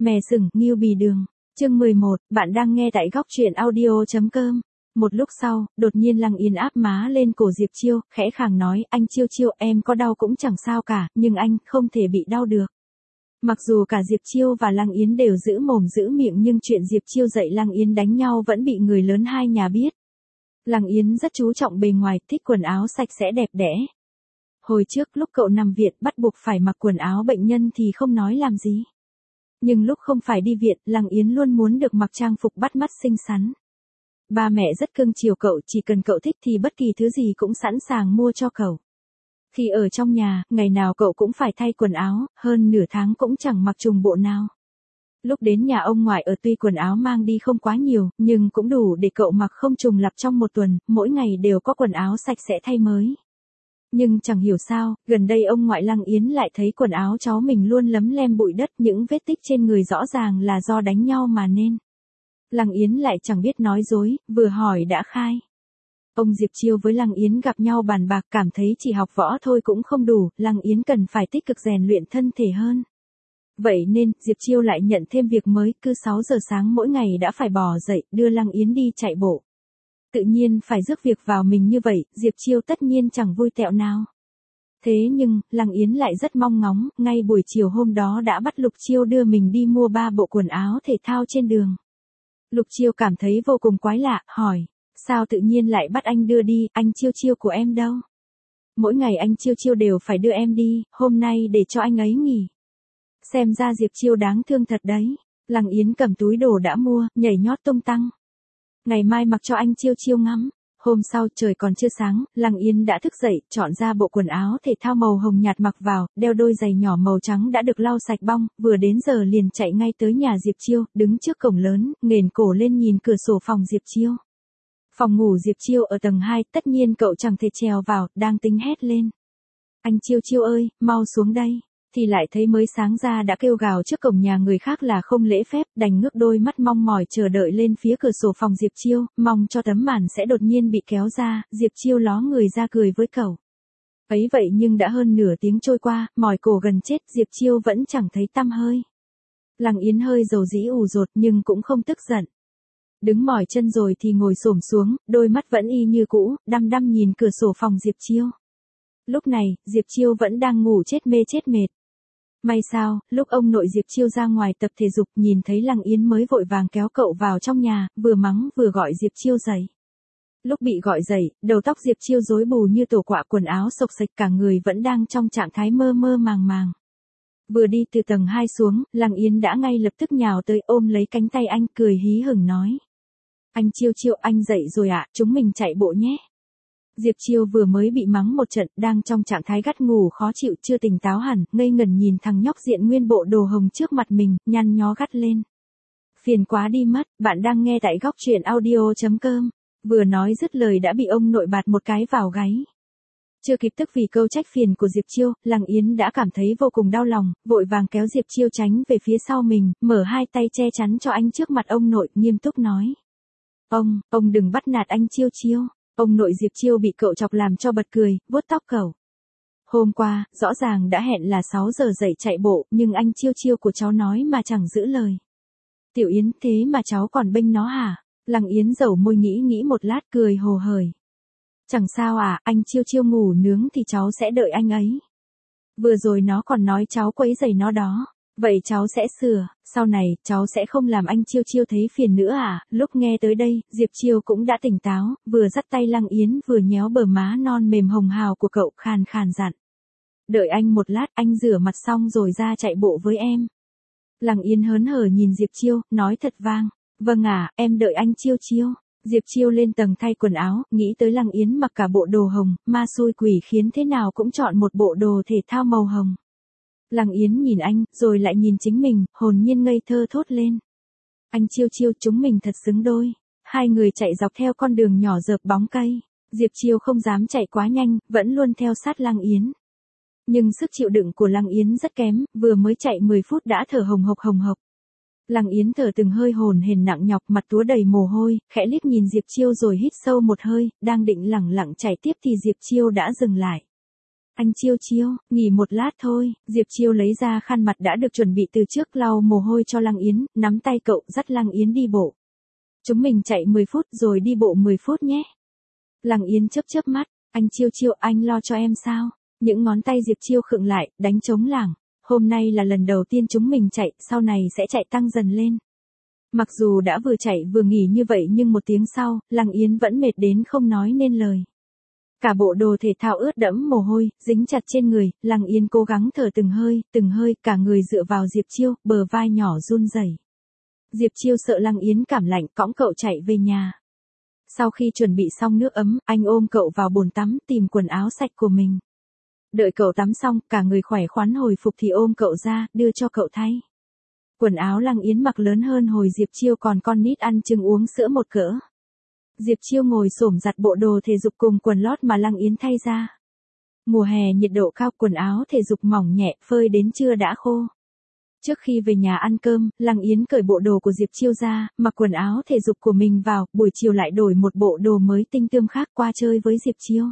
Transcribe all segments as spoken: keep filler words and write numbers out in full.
Mè sừng, nghiêu bì đường. Chương mười một, bạn đang nghe tại góc truyện audio.com. Một lúc sau, đột nhiên Lăng Yến áp má lên cổ Diệp Chiêu, khẽ khàng nói, anh Chiêu Chiêu, em có đau cũng chẳng sao cả, nhưng anh không thể bị đau được. Mặc dù cả Diệp Chiêu và Lăng Yến đều giữ mồm giữ miệng nhưng chuyện Diệp Chiêu dạy Lăng Yến đánh nhau vẫn bị người lớn hai nhà biết. Lăng Yến rất chú trọng bề ngoài, thích quần áo sạch sẽ đẹp đẽ. Hồi trước lúc cậu nằm viện bắt buộc phải mặc quần áo bệnh nhân thì không nói làm gì. Nhưng lúc không phải đi viện, Lăng Yến luôn muốn được mặc trang phục bắt mắt xinh xắn. Ba mẹ rất cưng chiều cậu, chỉ cần cậu thích thì bất kỳ thứ gì cũng sẵn sàng mua cho cậu. Khi ở trong nhà, ngày nào cậu cũng phải thay quần áo, hơn nửa tháng cũng chẳng mặc trùng bộ nào. Lúc đến nhà ông ngoại ở tuy quần áo mang đi không quá nhiều, nhưng cũng đủ để cậu mặc không trùng lặp trong một tuần, mỗi ngày đều có quần áo sạch sẽ thay mới. Nhưng chẳng hiểu sao, gần đây ông ngoại Lăng Yến lại thấy quần áo cháu mình luôn lấm lem bụi đất, những vết tích trên người rõ ràng là do đánh nhau mà nên. Lăng Yến lại chẳng biết nói dối, vừa hỏi đã khai. Ông Diệp Chiêu với Lăng Yến gặp nhau bàn bạc, cảm thấy chỉ học võ thôi cũng không đủ, Lăng Yến cần phải tích cực rèn luyện thân thể hơn. Vậy nên, Diệp Chiêu lại nhận thêm việc mới, cứ sáu giờ sáng mỗi ngày đã phải bò dậy, đưa Lăng Yến đi chạy bộ. Tự nhiên phải rước việc vào mình như vậy, Diệp Chiêu tất nhiên chẳng vui tẹo nào. Thế nhưng, Lăng Yến lại rất mong ngóng, ngay buổi chiều hôm đó đã bắt Lục Chiêu đưa mình đi mua ba bộ quần áo thể thao trên đường. Lục Chiêu cảm thấy vô cùng quái lạ, hỏi, sao tự nhiên lại bắt anh đưa đi, anh Chiêu Chiêu của em đâu? Mỗi ngày anh Chiêu Chiêu đều phải đưa em đi, hôm nay để cho anh ấy nghỉ. Xem ra Diệp Chiêu đáng thương thật đấy. Lăng Yến cầm túi đồ đã mua, nhảy nhót tung tăng. Ngày mai mặc cho anh Chiêu Chiêu ngắm. Hôm sau trời còn chưa sáng, Lăng Yến đã thức dậy, chọn ra bộ quần áo thể thao màu hồng nhạt mặc vào, đeo đôi giày nhỏ màu trắng đã được lau sạch bong, vừa đến giờ liền chạy ngay tới nhà Diệp Chiêu, đứng trước cổng lớn, nghển cổ lên nhìn cửa sổ phòng Diệp Chiêu. Phòng ngủ Diệp Chiêu ở tầng hai, tất nhiên cậu chẳng thể trèo vào, đang tính hét lên. Anh Chiêu Chiêu ơi, mau xuống đây. Thì lại thấy mới sáng ra đã kêu gào trước cổng nhà người khác là không lễ phép, đành ngước đôi mắt mong mỏi chờ đợi lên phía cửa sổ phòng Diệp Chiêu, mong cho tấm màn sẽ đột nhiên bị kéo ra, Diệp Chiêu ló người ra cười với cậu. Ấy vậy nhưng đã hơn nửa tiếng trôi qua, mỏi cổ gần chết, Diệp Chiêu vẫn chẳng thấy tăm hơi. Lăng Yến hơi dầu dĩ ù dột nhưng cũng không tức giận. Đứng mỏi chân rồi thì ngồi xổm xuống, đôi mắt vẫn y như cũ, đăm đăm nhìn cửa sổ phòng Diệp Chiêu. Lúc này, Diệp Chiêu vẫn đang ngủ chết mê chết mệt. May sao, lúc ông nội Diệp Chiêu ra ngoài tập thể dục nhìn thấy Lăng Yến mới vội vàng kéo cậu vào trong nhà, vừa mắng vừa gọi Diệp Chiêu dậy. Lúc bị gọi dậy, đầu tóc Diệp Chiêu rối bù như tổ quạ, quần áo xộc xệch, cả người vẫn đang trong trạng thái mơ mơ màng màng. Vừa đi từ tầng hai xuống, Lăng Yến đã ngay lập tức nhào tới ôm lấy cánh tay anh, cười hí hửng nói. Anh Chiêu Chiêu, anh dậy rồi ạ, à, chúng mình chạy bộ nhé. Diệp Chiêu vừa mới bị mắng một trận, đang trong trạng thái gắt ngủ khó chịu, chưa tỉnh táo hẳn, ngây ngẩn nhìn thằng nhóc diện nguyên bộ đồ hồng trước mặt mình, nhăn nhó gắt lên. Phiền quá đi mất, bạn đang nghe tại góc truyện audio.com. Vừa nói dứt lời đã bị ông nội bạt một cái vào gáy. Chưa kịp tức vì câu trách phiền của Diệp Chiêu, Lăng Yến đã cảm thấy vô cùng đau lòng, vội vàng kéo Diệp Chiêu tránh về phía sau mình, mở hai tay che chắn cho anh trước mặt ông nội, nghiêm túc nói. Ông, ông đừng bắt nạt anh Chiêu Chiêu. Ông nội Diệp Chiêu bị cậu chọc làm cho bật cười, vuốt tóc cậu. Hôm qua, rõ ràng đã hẹn là sáu giờ dậy chạy bộ, nhưng anh Chiêu Chiêu của cháu nói mà chẳng giữ lời. Tiểu Yến, thế mà cháu còn bênh nó hả? Lăng Yến dẩu môi nghĩ nghĩ một lát, cười hồ hởi. Chẳng sao à, anh Chiêu Chiêu ngủ nướng thì cháu sẽ đợi anh ấy. Vừa rồi nó còn nói cháu quấy rầy nó đó. Vậy cháu sẽ sửa, sau này, cháu sẽ không làm anh Chiêu Chiêu thấy phiền nữa à? Lúc nghe tới đây, Diệp Chiêu cũng đã tỉnh táo, vừa dắt tay Lăng Yến vừa nhéo bờ má non mềm hồng hào của cậu, khàn khàn dặn. Đợi anh một lát, anh rửa mặt xong rồi ra chạy bộ với em. Lăng Yến hớn hở nhìn Diệp Chiêu, nói thật vang. Vâng à, em đợi anh Chiêu Chiêu. Diệp Chiêu lên tầng thay quần áo, nghĩ tới Lăng Yến mặc cả bộ đồ hồng, ma xui quỷ khiến thế nào cũng chọn một bộ đồ thể thao màu hồng. Lăng Yến nhìn anh, rồi lại nhìn chính mình, hồn nhiên ngây thơ thốt lên. Anh Chiêu Chiêu, chúng mình thật xứng đôi. Hai người chạy dọc theo con đường nhỏ rợp bóng cây. Diệp Chiêu không dám chạy quá nhanh, vẫn luôn theo sát Lăng Yến. Nhưng sức chịu đựng của Lăng Yến rất kém, vừa mới chạy mười phút đã thở hồng hộc hồng hộc. Lăng Yến thở từng hơi hồn hển nặng nhọc, mặt túa đầy mồ hôi, khẽ liếc nhìn Diệp Chiêu rồi hít sâu một hơi, đang định lẳng lặng chạy tiếp thì Diệp Chiêu đã dừng lại. Anh Chiêu Chiêu, nghỉ một lát thôi. Diệp Chiêu lấy ra khăn mặt đã được chuẩn bị từ trước lau mồ hôi cho Lăng Yến, nắm tay cậu dắt Lăng Yến đi bộ. Chúng mình chạy mười phút rồi đi bộ mười phút nhé. Lăng Yến chớp chớp mắt, anh Chiêu Chiêu anh lo cho em sao? Những ngón tay Diệp Chiêu khựng lại, đánh trống lảng. Hôm nay là lần đầu tiên chúng mình chạy, sau này sẽ chạy tăng dần lên. Mặc dù đã vừa chạy vừa nghỉ như vậy nhưng một tiếng sau, Lăng Yến vẫn mệt đến không nói nên lời. Cả bộ đồ thể thao ướt đẫm mồ hôi, dính chặt trên người, Lăng Yến cố gắng thở từng hơi, từng hơi, cả người dựa vào Diệp Chiêu, bờ vai nhỏ run rẩy. Diệp Chiêu sợ Lăng Yến cảm lạnh, cõng cậu chạy về nhà. Sau khi chuẩn bị xong nước ấm, anh ôm cậu vào bồn tắm, tìm quần áo sạch của mình. Đợi cậu tắm xong, cả người khỏe khoắn hồi phục thì ôm cậu ra, đưa cho cậu thay. Quần áo Lăng Yến mặc lớn hơn hồi Diệp Chiêu còn con nít ăn trứng uống sữa một cỡ. Diệp Chiêu ngồi xổm giặt bộ đồ thể dục cùng quần lót mà Lăng Yến thay ra. Mùa hè nhiệt độ cao, quần áo thể dục mỏng nhẹ, phơi đến trưa đã khô. Trước khi về nhà ăn cơm, Lăng Yến cởi bộ đồ của Diệp Chiêu ra, mặc quần áo thể dục của mình vào, buổi chiều lại đổi một bộ đồ mới tinh tươm khác qua chơi với Diệp Chiêu.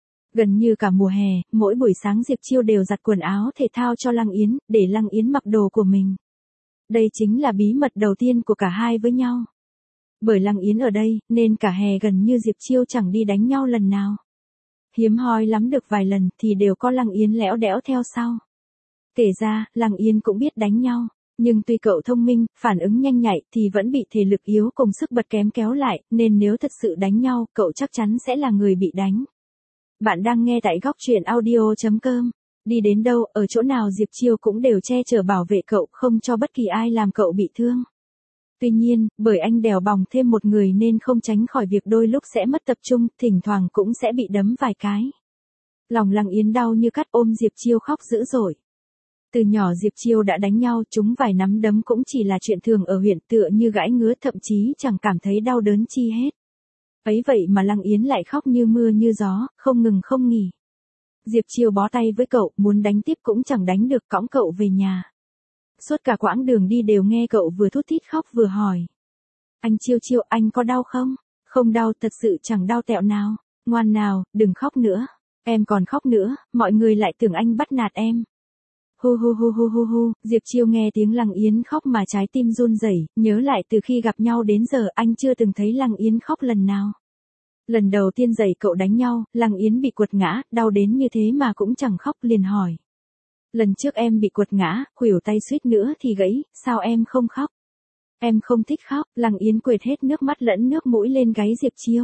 Gần như cả mùa hè, mỗi buổi sáng Diệp Chiêu đều giặt quần áo thể thao cho Lăng Yến, để Lăng Yến mặc đồ của mình. Đây chính là bí mật đầu tiên của cả hai với nhau. Bởi Lăng Yến ở đây, nên cả hè gần như Diệp Chiêu chẳng đi đánh nhau lần nào. Hiếm hoi lắm được vài lần thì đều có Lăng Yến lẽo đẽo theo sau. Kể ra, Lăng Yến cũng biết đánh nhau, nhưng tuy cậu thông minh, phản ứng nhanh nhạy thì vẫn bị thể lực yếu cùng sức bật kém kéo lại, nên nếu thật sự đánh nhau, cậu chắc chắn sẽ là người bị đánh. Bạn đang nghe tại góc truyện audio chấm com. Đi đến đâu, ở chỗ nào Diệp Chiêu cũng đều che chở bảo vệ cậu, không cho bất kỳ ai làm cậu bị thương. Tuy nhiên, bởi anh đèo bòng thêm một người nên không tránh khỏi việc đôi lúc sẽ mất tập trung, thỉnh thoảng cũng sẽ bị đấm vài cái. Lòng Lăng Yến đau như cắt, ôm Diệp Chiêu khóc dữ dội. Từ nhỏ Diệp Chiêu đã đánh nhau, chúng vài nắm đấm cũng chỉ là chuyện thường ở huyện, tựa như gãi ngứa, thậm chí chẳng cảm thấy đau đớn chi hết. Ấy vậy mà Lăng Yến lại khóc như mưa như gió, không ngừng không nghỉ. Diệp Chiêu bó tay với cậu, muốn đánh tiếp cũng chẳng đánh được, cõng cậu về nhà. Suốt cả quãng đường đi đều nghe cậu vừa thút thít khóc vừa hỏi. Anh Chiêu Chiêu, anh có đau không? Không đau, thật sự chẳng đau tẹo nào. Ngoan nào, đừng khóc nữa. Em còn khóc nữa, mọi người lại tưởng anh bắt nạt em. Hu hu hu hu hu hu, Diệp Chiêu nghe tiếng Lăng Yến khóc mà trái tim run rẩy, nhớ lại từ khi gặp nhau đến giờ anh chưa từng thấy Lăng Yến khóc lần nào. Lần đầu tiên giày cậu đánh nhau, Lăng Yến bị quật ngã, đau đến như thế mà cũng chẳng khóc, liền hỏi. Lần trước em bị quật ngã, khuỷu tay suýt nữa thì gãy, sao em không khóc? Em không thích khóc. Lăng Yến quệt hết nước mắt lẫn nước mũi lên gáy Diệp Chiêu.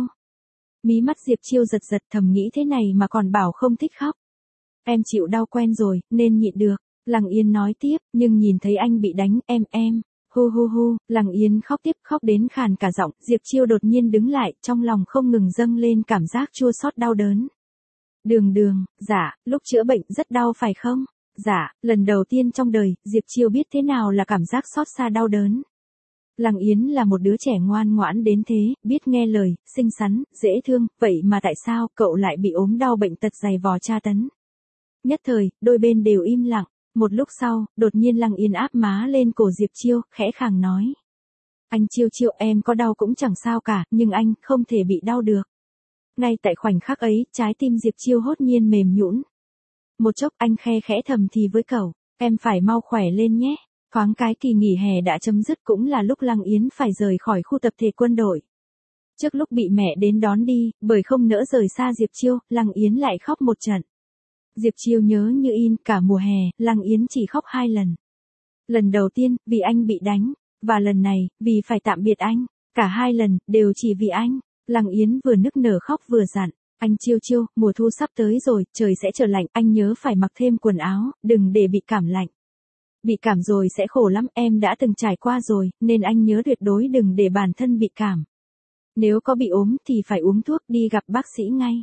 Mí mắt Diệp Chiêu giật giật, thầm nghĩ thế này mà còn bảo không thích khóc. Em chịu đau quen rồi, nên nhịn được. Lăng Yến nói tiếp, nhưng nhìn thấy anh bị đánh, em em. Hu hu hu, Lăng Yến khóc tiếp, khóc đến khàn cả giọng. Diệp Chiêu đột nhiên đứng lại, trong lòng không ngừng dâng lên cảm giác chua xót đau đớn. Đường đường, dạ, lúc chữa bệnh rất đau phải không? Dạ, lần đầu tiên trong đời, Diệp Chiêu biết thế nào là cảm giác xót xa đau đớn. Lăng Yến là một đứa trẻ ngoan ngoãn đến thế, biết nghe lời, xinh xắn, dễ thương, vậy mà tại sao cậu lại bị ốm đau bệnh tật dày vò tra tấn? Nhất thời, đôi bên đều im lặng. Một lúc sau, đột nhiên Lăng Yến áp má lên cổ Diệp Chiêu, khẽ khàng nói. Anh Chiêu Chiêu, em có đau cũng chẳng sao cả, nhưng anh không thể bị đau được. Ngay tại khoảnh khắc ấy, trái tim Diệp Chiêu hốt nhiên mềm nhũn. Một chốc anh khe khẽ thầm thì với cậu, em phải mau khỏe lên nhé. Thoáng cái kỳ nghỉ hè đã chấm dứt, cũng là lúc Lăng Yến phải rời khỏi khu tập thể quân đội. Trước lúc bị mẹ đến đón đi, bởi không nỡ rời xa Diệp Chiêu, Lăng Yến lại khóc một trận. Diệp Chiêu nhớ như in, cả mùa hè, Lăng Yến chỉ khóc hai lần. Lần đầu tiên, vì anh bị đánh, và lần này, vì phải tạm biệt anh. Cả hai lần, đều chỉ vì anh. Lăng Yến vừa nức nở khóc vừa dặn. Anh Chiêu Chiêu, mùa thu sắp tới rồi, trời sẽ trở lạnh, anh nhớ phải mặc thêm quần áo, đừng để bị cảm lạnh. Bị cảm rồi sẽ khổ lắm, em đã từng trải qua rồi, nên anh nhớ tuyệt đối đừng để bản thân bị cảm. Nếu có bị ốm thì phải uống thuốc, đi gặp bác sĩ ngay.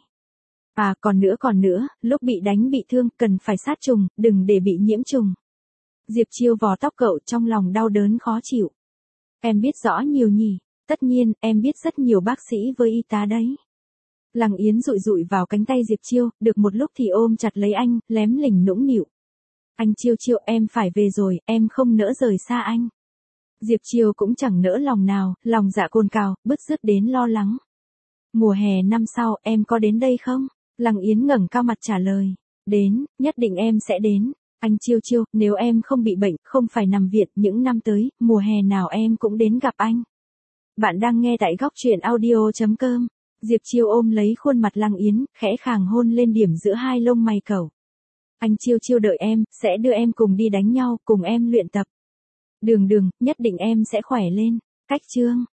À, còn nữa còn nữa, lúc bị đánh bị thương, cần phải sát trùng, đừng để bị nhiễm trùng. Diệp Chiêu vò tóc cậu, trong lòng đau đớn khó chịu. Em biết rõ nhiều nhỉ, tất nhiên, em biết rất nhiều bác sĩ với y tá đấy. Lăng Yến dụi dụi vào cánh tay Diệp Chiêu, được một lúc thì ôm chặt lấy anh, lém lỉnh nũng nịu. Anh Chiêu Chiêu, em phải về rồi, em không nỡ rời xa anh. Diệp Chiêu cũng chẳng nỡ lòng nào, lòng dạ cồn cào, bứt rứt đến lo lắng. Mùa hè năm sau, em có đến đây không? Lăng Yến ngẩng cao mặt trả lời. Đến, nhất định em sẽ đến. Anh Chiêu Chiêu, nếu em không bị bệnh, không phải nằm viện, những năm tới, mùa hè nào em cũng đến gặp anh. Bạn đang nghe tại góc truyện audio.com. Diệp Chiêu ôm lấy khuôn mặt Lăng Yến, khẽ khàng hôn lên điểm giữa hai lông mày cẩu. Anh Chiêu Chiêu đợi em, sẽ đưa em cùng đi đánh nhau, cùng em luyện tập. Đường đường, nhất định em sẽ khỏe lên. Cách chương.